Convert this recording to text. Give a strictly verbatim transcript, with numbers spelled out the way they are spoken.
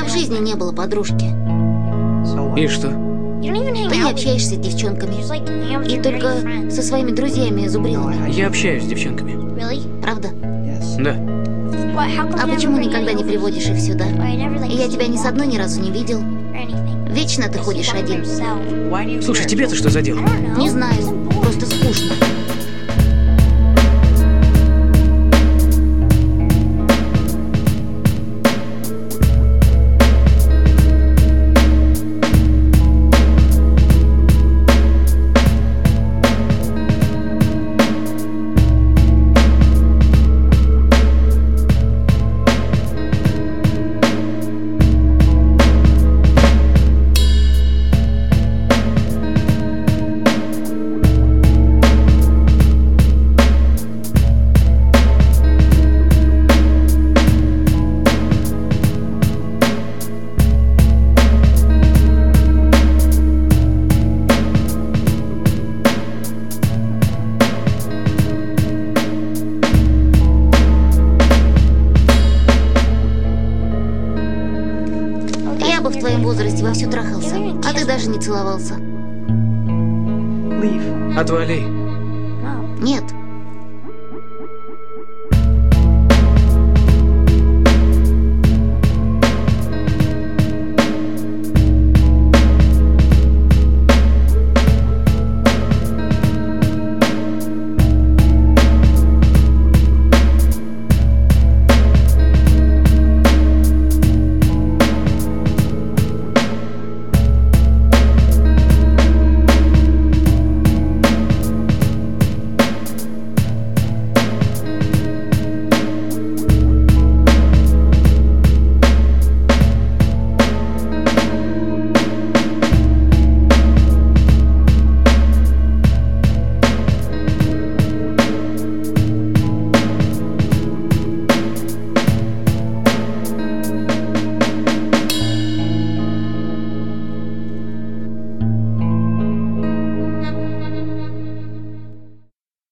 в жизни не было подружки. И что? Ты не общаешься с девчонками. И только со своими друзьями-зубрилами. Я общаюсь с девчонками. Правда? Да. А почему никогда не приводишь их сюда? Я тебя ни с одной ни разу не видел. Вечно ты ходишь один. Слушай, тебе-то что за дело? Не знаю, просто скучно. Я бы в твоем возрасте вовсю трахался, а ты даже не целовался. Отвали. Нет.